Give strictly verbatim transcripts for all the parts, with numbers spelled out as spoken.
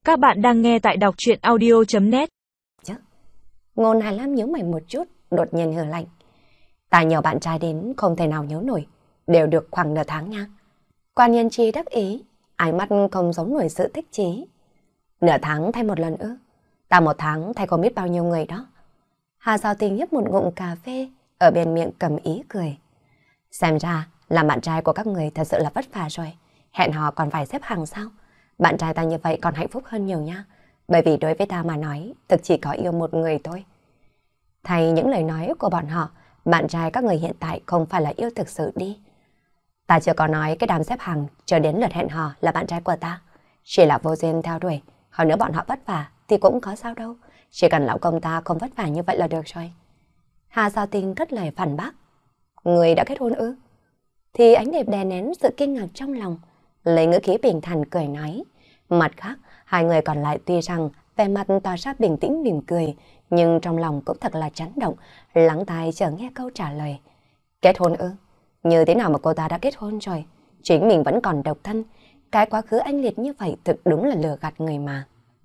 Các bạn đang nghe tại đọc truyện audio chấm net. Chứ. Ngôn Hải Lam nhớ mày một chút, đột nhiên hừ lạnh. Ta nhiều bạn trai đến không thể nào nhớ nổi, đều được khoảng nửa tháng nha. Quan Nhiên Chi đắc ý, ánh mắt không giống nổi sự thích chí. Nửa tháng thay một lần ư? Ta một tháng thay không biết bao nhiêu người đó. Hà Giao Tình nhấp một ngụm cà phê, ở bên miệng cầm ý cười. Xem ra là bạn trai của các người thật sự là vất vả rồi. Hẹn hò còn phải xếp hàng sao? Bạn trai ta như vậy còn hạnh phúc hơn nhiều nha. Bởi vì đối với ta mà nói, thực chỉ có yêu một người thôi. Thay những lời nói của bọn họ, bạn trai các người hiện tại không phải là yêu thực sự đi. Ta chưa có nói cái đám xếp hàng chờ đến lượt hẹn hò là bạn trai của ta. Chỉ là vô duyên theo đuổi. Hơn nữa bọn họ vất vả thì cũng có sao đâu. Chỉ cần lão công ta không vất vả như vậy là được rồi. Hà Giao Tình cất lời phản bác. Người đã kết hôn ư? Thì ánh đẹp đè nén sự kinh ngạc trong lòng, lấy ngữ khí bình thản cười nói. Mặt khác, hai người còn lại tuy rằng vẻ mặt tỏ ra bình tĩnh mỉm cười, nhưng trong lòng cũng thật là chấn động, lắng tai chờ nghe câu trả lời. Kết hôn ư? Như thế nào mà cô ta đã kết hôn rồi? Chính mình vẫn còn độc thân. Cái quá khứ anh liệt như vậy thực đúng là lừa gạt người mà.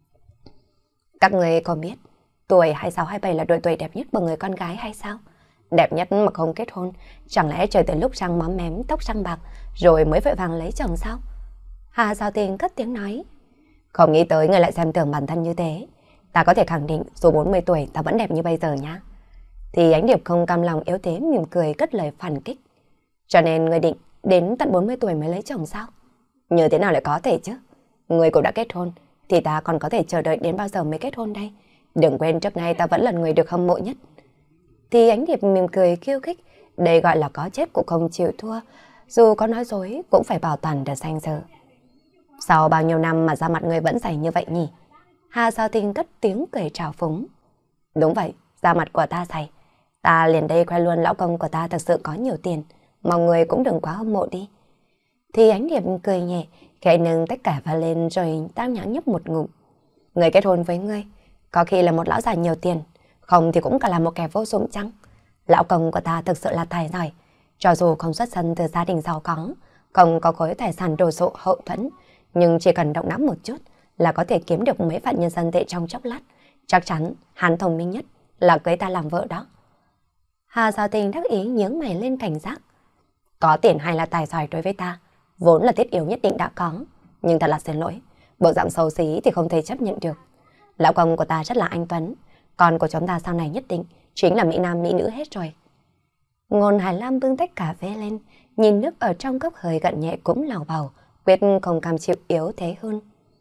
Các người có biết tuổi hai sáu hai bảy là độ tuổi đẹp nhất của người con gái hay sao? Đẹp nhất mà không kết hôn, chẳng lẽ chờ tới lúc răng móm mém, tóc răng bạc rồi mới vội vàng lấy chồng sao? Hà Giao Tình cất tiếng nói. Không nghĩ tới người lại xem thường bản thân như thế. Ta có thể khẳng định dù bốn mươi tuổi ta vẫn đẹp như bây giờ nhá. Thì Ánh Điệp không cam lòng yếu thế mỉm cười cất lời phản kích. Cho nên người định đến tận bốn mươi tuổi mới lấy chồng sao? Như thế nào lại có thể chứ? Người cũng đã kết hôn thì ta còn có thể chờ đợi đến bao giờ mới kết hôn đây? Đừng quên trước nay ta vẫn là người được hâm mộ nhất. Thì Ánh Điệp mỉm cười khiêu khích. Đây gọi là có chết cũng không chịu thua. Dù có nói dối cũng phải bảo toàn được danh dự. Sau bao nhiêu năm mà da mặt người vẫn dày như vậy nhỉ? Hà Giao Tình cất tiếng cười trào phúng. Đúng vậy, da mặt của ta dày. Ta liền đây khoe luôn lão công của ta thật sự có nhiều tiền. Mong người cũng đừng quá hâm mộ đi. Thì Ánh Điệp cười nhẹ, khẽ nâng tất cả vào lên rồi tao nhã nhấp một ngụm. Người kết hôn với ngươi, có khi là một lão già nhiều tiền, không thì cũng cả là một kẻ vô dụng chăng? Lão công của ta thực sự là tài giỏi. Cho dù không xuất thân từ gia đình giàu có, không có khối tài sản đồ sộ hậu thuẫn, nhưng chỉ cần động não một chút là có thể kiếm được mấy vạn nhân dân tệ trong chốc lát. Chắc chắn hắn thông minh nhất là cưới ta làm vợ đó. Hà Giao Tình đắc ý nhướng mày lên cảnh giác. Có tiền hay là tài giỏi đối với ta, vốn là thiết yếu nhất định đã có. Nhưng thật là xin lỗi, bộ dạng xấu xí thì không thể chấp nhận được. Lão công của ta rất là anh tuấn, con của chúng ta sau này nhất định chính là mỹ nam mỹ nữ hết rồi. Ngôn Hải Lam bưng tách cà phê lên, nhìn nước ở trong cốc hơi gặn nhẹ cũng lào bào, quyết không cam chịu yếu thế hơn.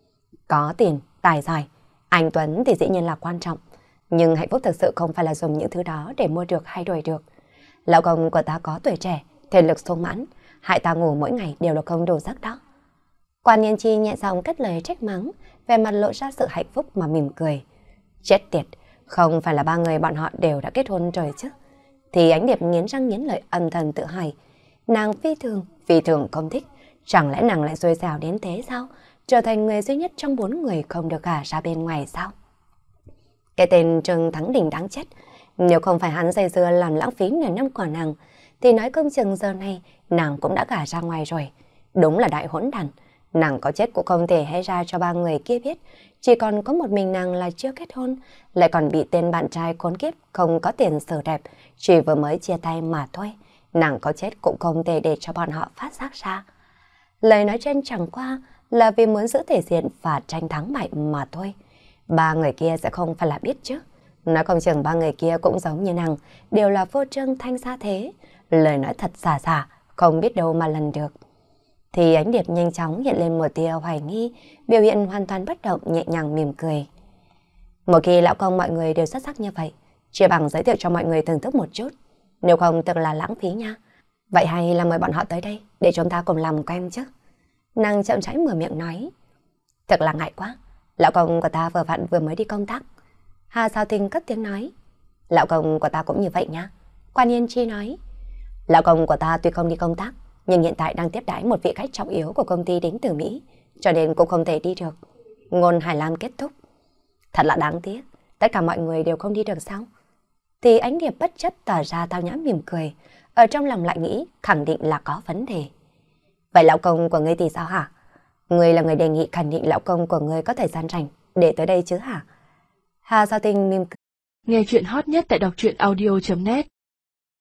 Có tiền, tài giỏi, anh tuấn thì dĩ nhiên là quan trọng, nhưng hạnh phúc thực sự không phải là dùng những thứ đó để mua được hay đổi được. Lão công của ta có tuổi trẻ, thể lực sung mãn, hại ta ngủ mỗi ngày đều là không đủ giấc đó. Quan Nhiên Chi nhẹ giọng cất lời trách mắng, vẻ mặt lộ ra sự hạnh phúc mà mỉm cười. Chết tiệt, không phải là ba người bọn họ đều đã kết hôn rồi chứ? Thì Ánh Điệp nghiến răng nghiến lợi âm thầm tự hỏi, nàng phi thường, phi thường không thích, chẳng lẽ nàng lại xui xẻo đến thế sao? Trở thành người duy nhất trong bốn người không được gả ra bên ngoài sao? Cái tên Trương Thắng Đình đáng chết, nếu không phải hắn dây dưa làm lãng phí nửa năm của nàng, thì nói công chừng giờ này nàng cũng đã gả ra ngoài rồi. Đúng là đại hỗn đản, nàng có chết cũng không thể hé ra cho ba người kia biết, chỉ còn có một mình nàng là chưa kết hôn, lại còn bị tên bạn trai khốn kiếp không có tiền sử đẹp, chỉ vừa mới chia tay mà thôi. Nàng có chết cũng không thể để cho bọn họ phát giác ra. Lời nói trên chẳng qua là vì muốn giữ thể diện và tranh thắng bại mà thôi. Ba người kia sẽ không phải là biết chứ. Nói không chừng ba người kia cũng giống như nàng, đều là vô trương thanh xa thế. Lời nói thật xả xả, không biết đâu mà lần được. Thì Ánh Điệp nhanh chóng hiện lên một tia hoài nghi, biểu hiện hoàn toàn bất động, nhẹ nhàng mỉm cười. Một khi lão công mọi người đều xuất sắc như vậy, chỉ bằng giới thiệu cho mọi người thưởng thức một chút, nếu không thật là lãng phí nha. Vậy hay là mời bọn họ tới đây để chúng ta cùng làm quen chứ? Nàng chậm rãi mở miệng nói. Thật là ngại quá, lão công của ta vừa vặn vừa mới đi công tác. Hà Giao Tình cất tiếng nói. Lão công của ta cũng như vậy nha. Quan Nhiên Chi nói. Lão công của ta tuy không đi công tác, nhưng hiện tại đang tiếp đãi một vị khách trọng yếu của công ty đến từ Mỹ, cho nên cũng không thể đi được. Ngôn Hải Lam kết thúc. Thật là đáng tiếc, tất cả mọi người đều không đi được sao? Thì Ánh Điệp bất chấp tỏ ra tao nhã mỉm cười, ở trong lòng lại nghĩ khẳng định là có vấn đề. Vậy lão công của ngươi thì sao hả? Người là người đề nghị khẳng định lão công của người có thời gian rảnh để tới đây chứ hả? Hà Giao Tinh mỉm cười. Nghe chuyện hot nhất tại đọc truyện audio chấm net